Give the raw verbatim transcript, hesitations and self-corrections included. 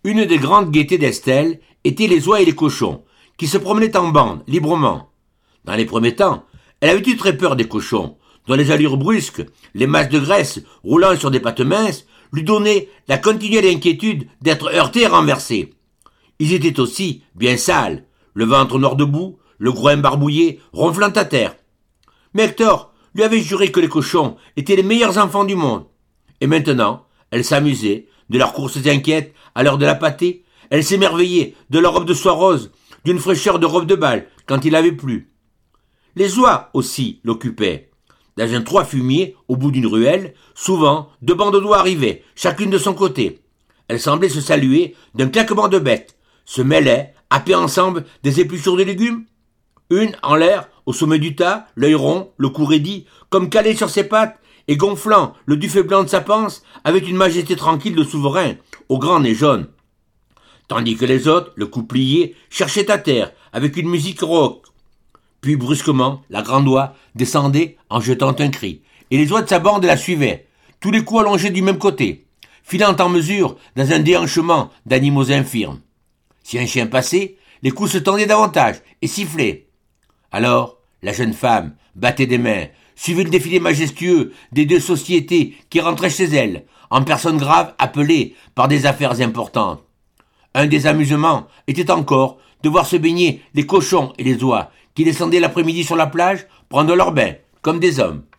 Une des grandes gaietés d'Estelle était les oies et les cochons, qui se promenaient en bande, librement. Dans les premiers temps, elle avait eu très peur des cochons, dont les allures brusques, les masses de graisse roulant sur des pattes minces, lui donnaient la continuelle inquiétude d'être heurtés et renversés. Ils étaient aussi bien sales, le ventre noir de boue, le groin barbouillé, ronflant à terre. Mais Hector lui avait juré que les cochons étaient les meilleurs enfants du monde. Et maintenant, elle s'amusait de leurs courses inquiètes à l'heure de la pâtée. Elle s'émerveillait de leur robe de soie rose, d'une fraîcheur de robe de bal quand il avait plu. Les oies aussi l'occupaient. Dans un toit fumier, au bout d'une ruelle, souvent, deux bandes d'oies arrivaient, chacune de son côté. Elles semblaient se saluer d'un claquement de bêtes, se mêlaient, happaient ensemble des épluchures de légumes. Une, en l'air, au sommet du tas, l'œil rond, le cou raidi, comme calé sur ses pattes, et gonflant le duvet blanc de sa panse, avec une majesté tranquille de souverain, au grand nez jaune. Tandis que les autres, le cou plié, cherchaient à terre, avec une musique rauque. Puis brusquement, la grande oie descendait en jetant un cri, et les oies de sa bande la suivaient, tous les coups allongés du même côté, filant en mesure dans un déhanchement d'animaux infirmes. Si un chien passait, les coups se tendaient davantage et sifflaient. Alors, la jeune femme battait des mains, suivait le défilé majestueux des deux sociétés qui rentraient chez elle, en personnes graves appelées par des affaires importantes. Un des amusements était encore de voir se baigner les cochons et les oies qui descendaient l'après-midi sur la plage prendre leur bain, comme des hommes.